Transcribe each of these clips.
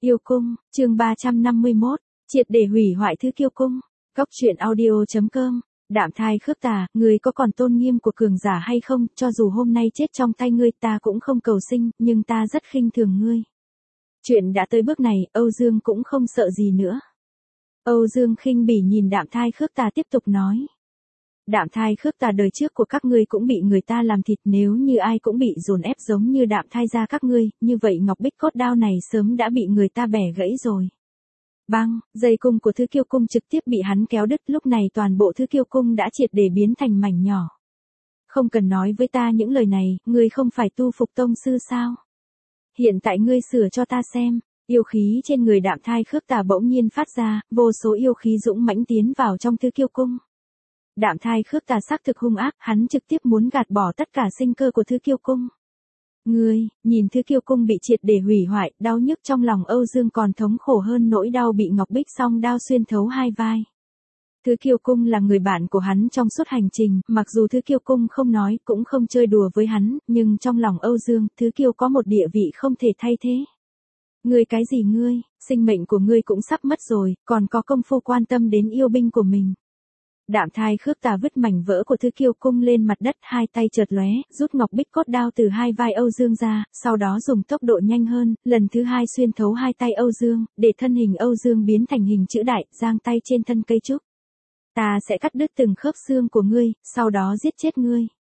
Yêu cung, chương 351, triệt để hủy hoại thứ kiêu cung. Góc truyện audio.com. Đạm Thai Khước Tà, ngươi có còn tôn nghiêm của cường giả hay không? Cho dù hôm nay chết trong tay ngươi, ta cũng không cầu sinh, nhưng ta rất khinh thường ngươi. Chuyện đã tới bước này, Âu Dương cũng không sợ gì nữa. Âu Dương khinh bỉ nhìn Đạm Thai Khước Tà tiếp tục nói. Đạm Thai Khước Tà, đời trước của các ngươi cũng bị người ta làm thịt, nếu như ai cũng bị dồn ép giống như Đạm Thai gia các ngươi, như vậy ngọc bích cốt đao này sớm đã bị người ta bẻ gãy rồi. Băng, dây cung của thứ kiêu cung trực tiếp bị hắn kéo đứt, lúc này toàn bộ thứ kiêu cung đã triệt để biến thành mảnh nhỏ. Không cần nói với ta những lời này, ngươi không phải tu phục tông sư sao? Hiện tại ngươi sửa cho ta xem. Yêu khí trên người Đạm Thai Khước Tà bỗng nhiên phát ra, vô số yêu khí dũng mãnh tiến vào trong thứ kiêu cung. Đạm Thai Khước Tà xác thực hung ác, hắn trực tiếp muốn gạt bỏ tất cả sinh cơ của thứ kiêu cung. Ngươi, nhìn thứ kiêu cung bị triệt để hủy hoại, đau nhức trong lòng Âu Dương còn thống khổ hơn nỗi đau bị Ngọc Bích song đao xuyên thấu hai vai. Thứ kiêu cung là người bạn của hắn trong suốt hành trình, mặc dù thứ kiêu cung không nói, cũng không chơi đùa với hắn, nhưng trong lòng Âu Dương, thứ kiêu có một địa vị không thể thay thế. Ngươi cái gì ngươi, sinh mệnh của ngươi cũng sắp mất rồi, còn có công phu quan tâm đến yêu binh của mình. Đạm Thai Khước Tà vứt mảnh vỡ của thứ kiêu cung lên mặt đất, hai tay chợt lóe, rút ngọc bích cốt đao từ hai vai Âu Dương ra, sau đó dùng tốc độ nhanh hơn, lần thứ hai xuyên thấu hai tay Âu Dương, để thân hình Âu Dương biến thành hình chữ đại, giang tay trên thân cây trúc. Ta sẽ cắt đứt từng khớp xương của ngươi, sau đó giết chết ngươi.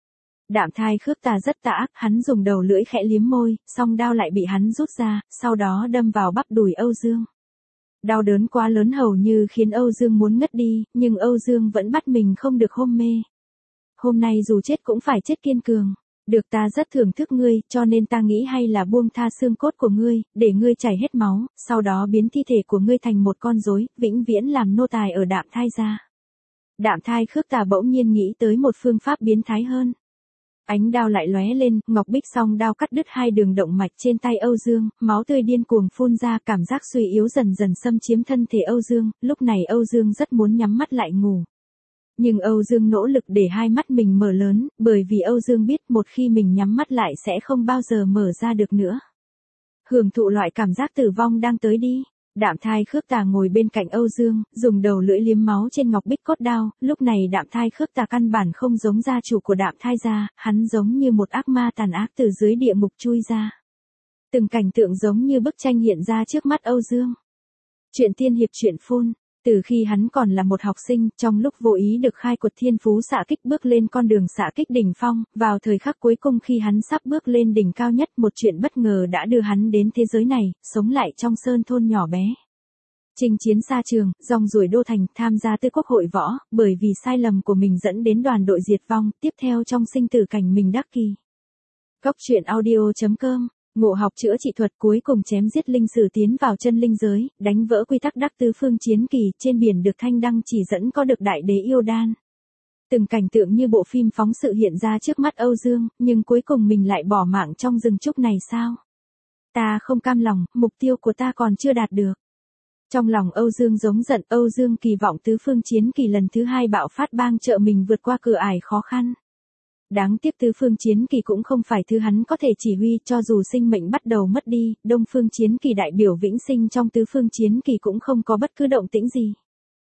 Đạm Thai Khước Tà rất tà ác, hắn dùng đầu lưỡi khẽ liếm môi, song đao lại bị hắn rút ra, sau đó đâm vào bắp đùi Âu Dương. Đau đớn quá lớn hầu như khiến Âu Dương muốn ngất đi, nhưng Âu Dương vẫn bắt mình không được hôn mê. Hôm nay dù chết cũng phải chết kiên cường. Được, ta rất thưởng thức ngươi, cho nên ta nghĩ hay là buông tha xương cốt của ngươi, để ngươi chảy hết máu, sau đó biến thi thể của ngươi thành một con rối, vĩnh viễn làm nô tài ở Đạm Thai gia. Đạm Thai Khước Tà bỗng nhiên nghĩ tới một phương pháp biến thái hơn. Ánh đao lại lóe lên, Ngọc Bích song đao cắt đứt hai đường động mạch trên tay Âu Dương, máu tươi điên cuồng phun ra, cảm giác suy yếu dần dần xâm chiếm thân thể Âu Dương, lúc này Âu Dương rất muốn nhắm mắt lại ngủ. Nhưng Âu Dương nỗ lực để hai mắt mình mở lớn, bởi vì Âu Dương biết một khi mình nhắm mắt lại sẽ không bao giờ mở ra được nữa. Hưởng thụ loại cảm giác tử vong đang tới đi. Đạm Thai Khước Tà ngồi bên cạnh Âu Dương, dùng đầu lưỡi liếm máu trên ngọc bích cốt đao, lúc này Đạm Thai Khước Tà căn bản không giống gia chủ của Đạm Thai gia, hắn giống như một ác ma tàn ác từ dưới địa ngục chui ra. Từng cảnh tượng giống như bức tranh hiện ra trước mắt Âu Dương. Truyện tiên hiệp truyện phun, từ khi hắn còn là một học sinh, trong lúc vô ý được khai quật thiên phú xạ kích bước lên con đường xạ kích đỉnh phong, vào thời khắc cuối cùng khi hắn sắp bước lên đỉnh cao nhất, một chuyện bất ngờ đã đưa hắn đến thế giới này, sống lại trong sơn thôn nhỏ bé. Chinh chiến xa trường, rong ruổi đô thành, tham gia tư quốc hội võ, bởi vì sai lầm của mình dẫn đến đoàn đội diệt vong, tiếp theo trong sinh tử cảnh mình đắc kỳ. Góc truyện audio.com. Ngộ học chữa trị thuật, cuối cùng chém giết linh sử tiến vào chân linh giới, đánh vỡ quy tắc đắc tứ phương chiến kỳ, trên biển được thanh đăng chỉ dẫn có được đại đế yêu đan. Từng cảnh tượng như bộ phim phóng sự hiện ra trước mắt Âu Dương, nhưng cuối cùng mình lại bỏ mạng trong rừng trúc này sao? Ta không cam lòng, mục tiêu của ta còn chưa đạt được. Trong lòng Âu Dương giống giận, Âu Dương kỳ vọng tứ phương chiến kỳ lần thứ hai bạo phát bang trợ mình vượt qua cửa ải khó khăn. Đáng tiếc tứ phương chiến kỳ cũng không phải thứ hắn có thể chỉ huy, cho dù sinh mệnh bắt đầu mất đi, đông phương chiến kỳ đại biểu vĩnh sinh trong tứ phương chiến kỳ cũng không có bất cứ động tĩnh gì.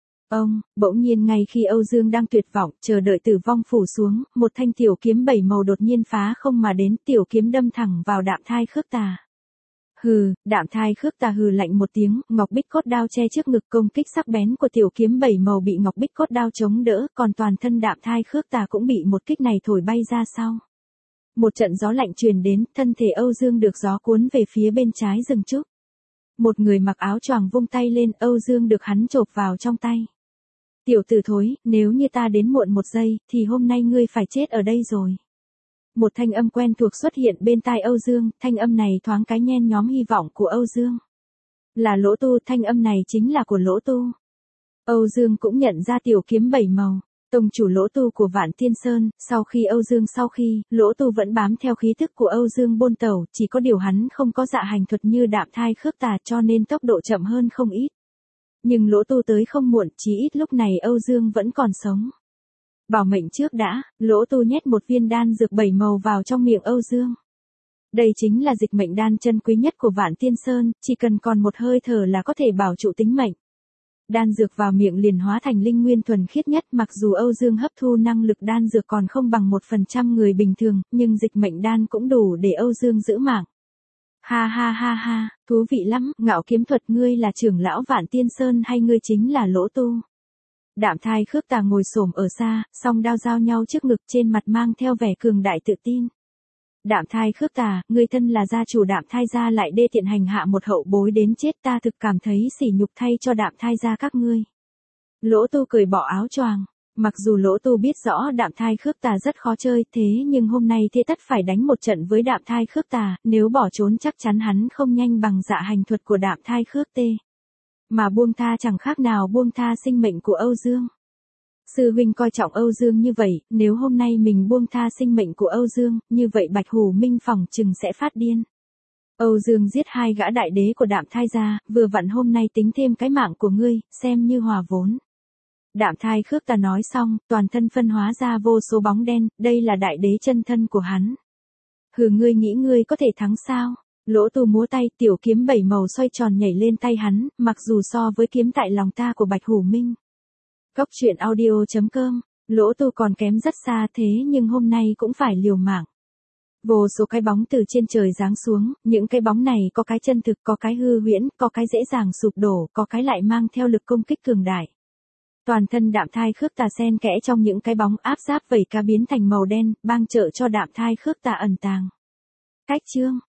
Bỗng nhiên ngay khi Âu Dương đang tuyệt vọng, chờ đợi tử vong phủ xuống, một thanh tiểu kiếm 7 màu đột nhiên phá không mà đến, tiểu kiếm đâm thẳng vào Đạm Thai Khước Tà. Hừ, Đạm Thai Khước Tà hừ lạnh một tiếng, ngọc bích cốt đao che trước ngực, công kích sắc bén của tiểu kiếm 7 màu bị ngọc bích cốt đao chống đỡ, còn toàn thân Đạm Thai Khước Tà cũng bị một kích này thổi bay ra sau. Một trận gió lạnh truyền đến, thân thể Âu Dương được gió cuốn về phía bên trái rừng trúc. Một người mặc áo choàng vung tay lên, Âu Dương được hắn chộp vào trong tay. Tiểu tử thối, nếu như ta đến muộn một giây, thì hôm nay ngươi phải chết ở đây rồi. Một thanh âm quen thuộc xuất hiện bên tai Âu Dương, thanh âm này thoáng cái nhen nhóm hy vọng của Âu Dương. Là Lỗ Tu, thanh âm này chính là của Lỗ Tu. Âu Dương cũng nhận ra tiểu kiếm 7 màu, tông chủ Lỗ Tu của Vạn Tiên Sơn, sau khi Lỗ Tu vẫn bám theo khí thức của Âu Dương bôn tẩu, chỉ có điều hắn không có dạ hành thuật như Đạm Thai Khước Tà cho nên tốc độ chậm hơn không ít. Nhưng Lỗ Tu tới không muộn, chí ít lúc này Âu Dương vẫn còn sống. Bảo mệnh trước đã, Lỗ Tu nhét một viên đan dược 7 màu vào trong miệng Âu Dương. Đây chính là dịch mệnh đan chân quý nhất của Vạn Tiên Sơn, chỉ cần còn một hơi thở là có thể bảo trụ tính mệnh. Đan dược vào miệng liền hóa thành linh nguyên thuần khiết nhất, mặc dù Âu Dương hấp thu năng lực đan dược còn không bằng 1% người bình thường, nhưng dịch mệnh đan cũng đủ để Âu Dương giữ mạng. Ha ha ha ha, thú vị lắm, Ngạo Kiếm Thuật, ngươi là trưởng lão Vạn Tiên Sơn hay ngươi chính là Lỗ Tu? Đạm Thai Khước Tà ngồi xổm ở xa, song đao giao nhau trước ngực, trên mặt mang theo vẻ cường đại tự tin. Đạm Thai Khước Tà, ngươi thân là gia chủ Đạm Thai gia lại đê tiện hành hạ một hậu bối đến chết, ta thực cảm thấy sỉ nhục thay cho Đạm Thai gia các ngươi. Lỗ Tu cởi bỏ áo choàng. Mặc dù Lỗ Tu biết rõ Đạm Thai Khước Tà rất khó chơi, thế nhưng hôm nay thế tất phải đánh một trận với Đạm Thai Khước Tà, nếu bỏ trốn chắc chắn hắn không nhanh bằng dạ hành thuật của Đạm Thai Khước Tê. Mà buông tha chẳng khác nào buông tha sinh mệnh của Âu Dương. Sư huynh coi trọng Âu Dương như vậy, nếu hôm nay mình buông tha sinh mệnh của Âu Dương, như vậy Bạch Hủ Minh phỏng chừng sẽ phát điên. Âu Dương giết 2 gã đại đế của Đạm Thai gia, vừa vặn hôm nay tính thêm cái mạng của ngươi, xem như hòa vốn. Đạm Thai Khước Tà nói xong, toàn thân phân hóa ra vô số bóng đen, đây là đại đế chân thân của hắn. Hừ, ngươi nghĩ ngươi có thể thắng sao? Lỗ Tu múa tay, tiểu kiếm 7 màu xoay tròn nhảy lên tay hắn, mặc dù so với kiếm tại lòng ta của Bạch Hủ Minh. Góc truyện audio.com, Lỗ Tu còn kém rất xa, thế nhưng hôm nay cũng phải liều mạng. Vô số cái bóng từ trên trời giáng xuống, những cái bóng này có cái chân thực, có cái hư huyễn, có cái dễ dàng sụp đổ, có cái lại mang theo lực công kích cường đại. Toàn thân Đạm Thai Khước Tà xen kẽ trong những cái bóng áp giáp vẩy cá biến thành màu đen, bang trợ cho Đạm Thai Khước Tà ẩn tàng. Cách chương